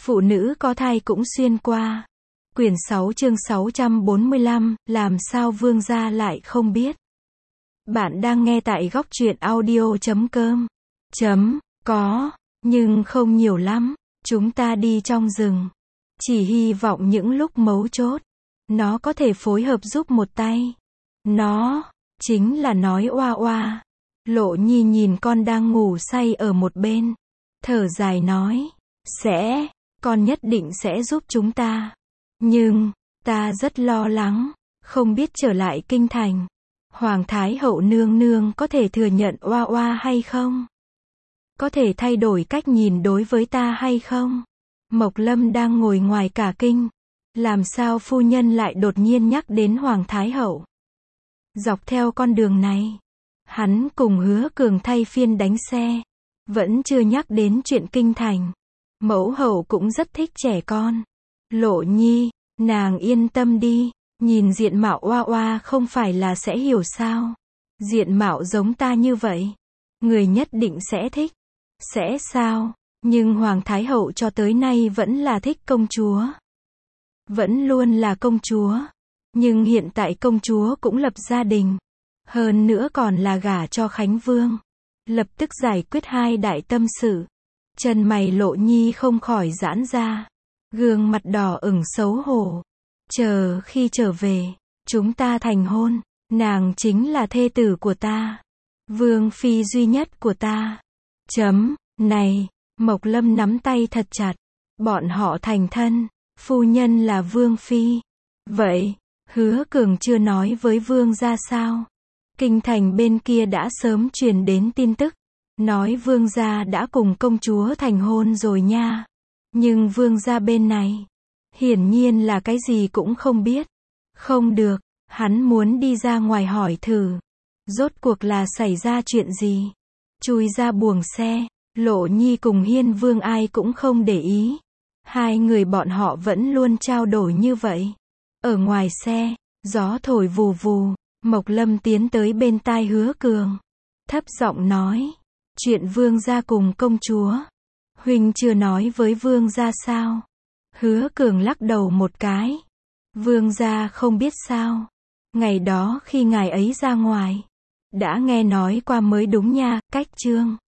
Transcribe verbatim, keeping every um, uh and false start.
Phụ nữ có thai cũng xuyên qua. Quyển sáu chương sáu trăm bốn mươi lăm, làm sao vương gia lại không biết. Bạn đang nghe tại góc truyện audio chấm com. Chấm, có, nhưng không nhiều lắm. Chúng ta đi trong rừng. Chỉ hy vọng những lúc mấu chốt, nó có thể phối hợp giúp một tay. Nó, chính là nói oa oa. Lộ Nhi nhìn con đang ngủ say ở một bên. Thở dài nói, sẽ, con nhất định sẽ giúp chúng ta. Nhưng, ta rất lo lắng, không biết trở lại kinh thành. Hoàng Thái Hậu nương nương có thể thừa nhận oa oa hay không? Có thể thay đổi cách nhìn đối với ta hay không? Mộc Lâm đang ngồi ngoài cả kinh. Làm sao phu nhân lại đột nhiên nhắc đến Hoàng Thái Hậu? Dọc theo con đường này, hắn cùng Hứa Cường thay phiên đánh xe. Vẫn chưa nhắc đến chuyện kinh thành. Mẫu hậu cũng rất thích trẻ con. Lộ Nhi, nàng yên tâm đi. Nhìn diện mạo oa oa không phải là sẽ hiểu sao? Diện mạo giống ta như vậy, người nhất định sẽ thích. Sẽ sao? Nhưng Hoàng Thái Hậu cho tới nay vẫn là thích công chúa. Vẫn luôn là công chúa. Nhưng hiện tại công chúa cũng lập gia đình. Hơn nữa còn là gả cho Khánh Vương. Lập tức giải quyết hai đại tâm sự. Chân mày Lộ Nhi không khỏi giãn ra. Gương mặt đỏ ửng xấu hổ. Chờ khi trở về, chúng ta thành hôn. Nàng chính là thê tử của ta. Vương phi duy nhất của ta. Chấm, này, Mộc Lâm nắm tay thật chặt. Bọn họ thành thân. Phu nhân là Vương phi. Vậy, Hứa Cường chưa nói với Vương gia sao? Kinh thành bên kia đã sớm truyền đến tin tức. Nói Vương gia đã cùng công chúa thành hôn rồi nha. Nhưng Vương gia bên này, hiển nhiên là cái gì cũng không biết. Không được, hắn muốn đi ra ngoài hỏi thử. Rốt cuộc là xảy ra chuyện gì? Chui ra buồng xe, Lộ Nhi cùng Hiên Vương ai cũng không để ý. Hai người bọn họ vẫn luôn trao đổi như vậy. Ở ngoài xe, gió thổi vù vù. Mộc Lâm tiến tới bên tai Hứa Cường. Thấp giọng nói, chuyện Vương gia cùng công chúa. Huynh chưa nói với Vương gia sao? Hứa Cường lắc đầu một cái. Vương gia không biết sao? Ngày đó khi ngài ấy ra ngoài, đã nghe nói qua mới đúng nha. Cách chương